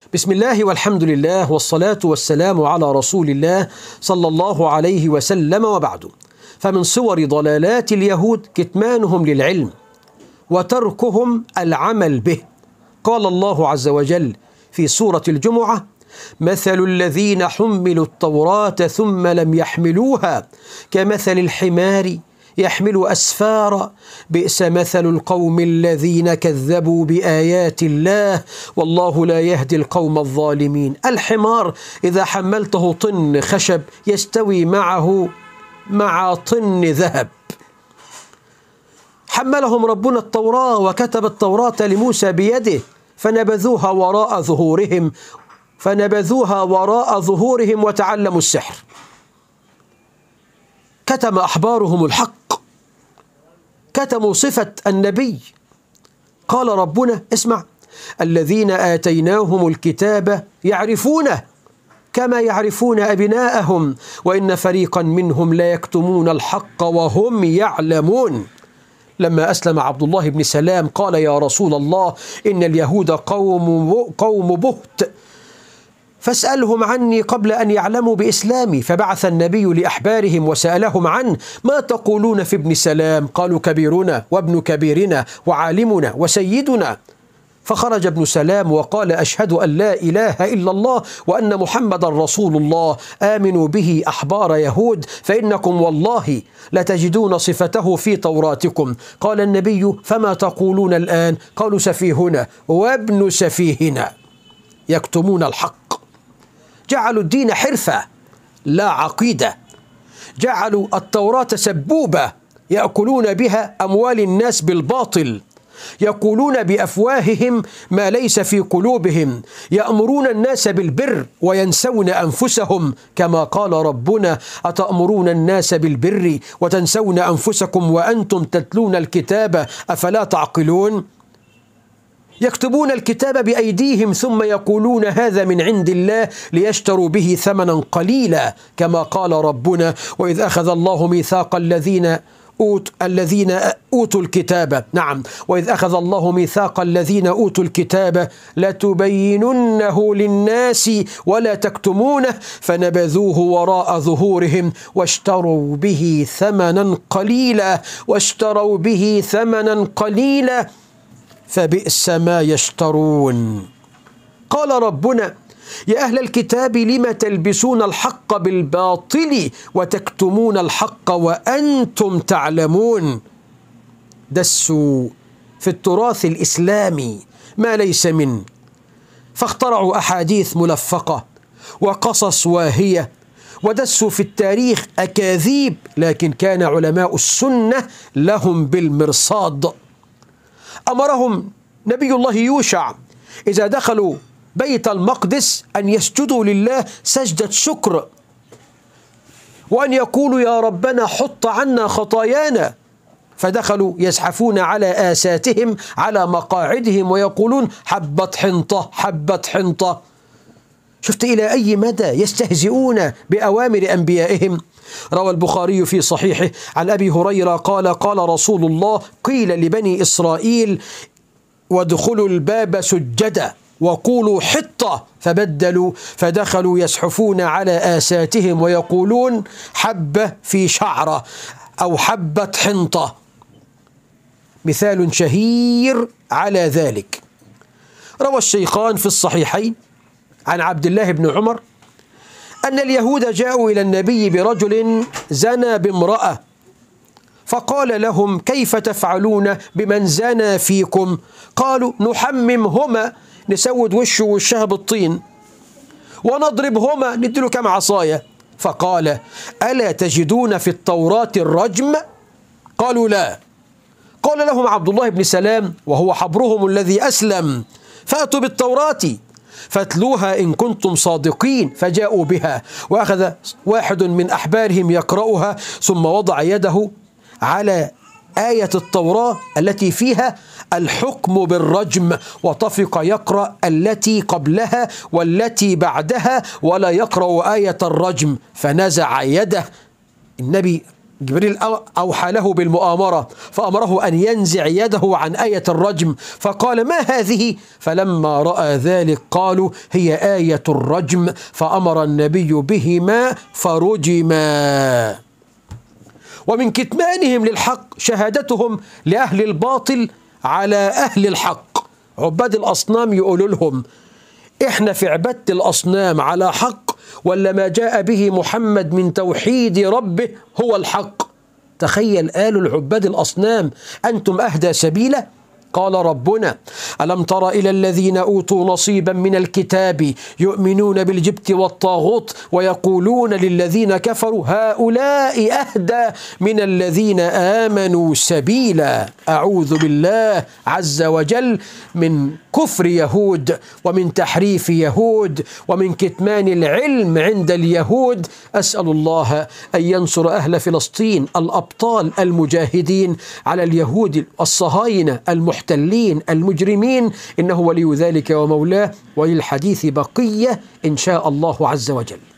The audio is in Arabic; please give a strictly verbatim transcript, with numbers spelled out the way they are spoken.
بسم الله والحمد لله والصلاة والسلام على رسول الله صلى الله عليه وسلم، وبعد. فمن صور ضلالات اليهود كتمانهم للعلم وتركهم العمل به. قال الله عز وجل في سورة الجمعة: مثل الذين حملوا التوراة ثم لم يحملوها كمثل الحمار يحمل أسفارا بئس مثل القوم الذين كذبوا بآيات الله والله لا يهدي القوم الظالمين. الحمار إذا حملته طن خشب يستوي معه مع طن ذهب. حملهم ربنا التوراة وكتب التوراة لموسى بيده فنبذوها وراء ظهورهم فنبذوها وراء ظهورهم وتعلموا السحر. كتم أحبارهم الحق، كتموا صفة النبي. قال ربنا: اسمع: الذين آتيناهم الكتاب يعرفونه كما يعرفون أبناءهم وإن فريقا منهم لا يكتمون الحق وهم يعلمون. لما أسلم عبد الله بن سلام قال: يا رسول الله، إن اليهود قوم قوم بهت، فاسألهم عني قبل أن يعلموا بإسلامي. فبعث النبي لأحبارهم وسألهم عنه: ما تقولون في ابن سلام؟ قالوا: كبيرنا وابن كبيرنا وعالمنا وسيدنا. فخرج ابن سلام وقال: أشهد أن لا إله إلا الله وأن محمد رسول الله. آمنوا به أحبار يهود فإنكم والله لتجدون صفته في توراتكم. قال النبي: فما تقولون الآن؟ قالوا: سفيهنا وابن سفيهنا. يكتمون الحق. جعلوا الدين حرفة لا عقيدة. جعلوا التوراة سبوبة يأكلون بها أموال الناس بالباطل. يقولون بأفواههم ما ليس في قلوبهم. يأمرون الناس بالبر وينسون أنفسهم، كما قال ربنا: أتأمرون الناس بالبر وتنسون أنفسكم وأنتم تتلون الكتاب أفلا تعقلون. يكتبون الكتاب بأيديهم ثم يقولون هذا من عند الله ليشتروا به ثمنا قليلا، كما قال ربنا: وإذ أخذ الله ميثاق الذين أوت الذين أوتوا الكتاب نعم وإذ أخذ الله ميثاق الذين أوتوا الكتاب لتبيننه للناس ولا تكتمونه فنبذوه وراء ظهورهم واشتروا به ثمنا قليلا واشتروا به ثمنا قليلا فبئس ما يشترون. قال ربنا: يا أهل الكتاب لم تلبسون الحق بالباطل وتكتمون الحق وأنتم تعلمون. دسوا في التراث الإسلامي ما ليس منه، فاخترعوا أحاديث ملفقة وقصص واهية، ودسوا في التاريخ أكاذيب، لكن كان علماء السنة لهم بالمرصاد. أمرهم نبي الله يوشع إذا دخلوا بيت المقدس أن يسجدوا لله سجدة شكر، وأن يقولوا: يا ربنا حط عنا خطايانا. فدخلوا يزحفون على آساتهم على مقاعدهم ويقولون: حبة حنطة حبة حنطة. شفت إلى أي مدى يستهزئون بأوامر أنبيائهم. روى البخاري في صحيحه عن أبي هريرة قال: قال رسول الله: قيل لبني إسرائيل: وادخلوا الباب سجدا وقولوا حطة، فبدلوا فدخلوا يزحفون على آساتهم ويقولون: حبة في شعرة أو حبة حنطة. مثال شهير على ذلك روى الشيخان في الصحيحين عن عبد الله بن عمر أن اليهود جاءوا إلى النبي برجل زنى بامرأة، فقال لهم: كيف تفعلون بمن زنى فيكم؟ قالوا: نحممهما، نسود وشه وشها بالطين، ونضربهما، نديله كم عصاية. فقال: ألا تجدون في التوراة الرجم؟ قالوا: لا. قال لهم عبد الله بن سلام وهو حبرهم الذي أسلم: فأتوا بالتوراة فاتلوها إن كنتم صادقين. فجاءوا بها، وأخذ واحد من أحبارهم يقرأها ثم وضع يده على آية التوراة التي فيها الحكم بالرجم، وطفق يقرأ التي قبلها والتي بعدها ولا يقرأ آية الرجم، فنزع يده. النبي جبريل أوحى له بالمؤامرة فأمره أن ينزع يده عن آية الرجم، فقال ما هذه؟ فلما رأى ذلك قالوا هي آية الرجم، فأمر النبي بهما فرجما. ومن كتمانهم للحق شهادتهم لأهل الباطل على أهل الحق. عباد الأصنام يقولوا لهم إحنا في عبادة الأصنام على حق، ولا ما جاء به محمد من توحيد ربه هو الحق؟ تخيل قالوا العباد الأصنام أنتم أهدى سبيلا. قال ربنا ألم تر إلى الذين أوتوا نصيبا من الكتاب يؤمنون بالجبت والطاغوت ويقولون للذين كفروا هؤلاء أهدى من الذين آمنوا سبيلا. أعوذ بالله عز وجل من كفر يهود ومن تحريف يهود ومن كتمان العلم عند اليهود. أسأل الله أن ينصر أهل فلسطين الأبطال المجاهدين على اليهود الصهاينة المحتلين المجرمين، إنه ولي ذلك ومولاه، وللحديث بقية إن شاء الله عز وجل.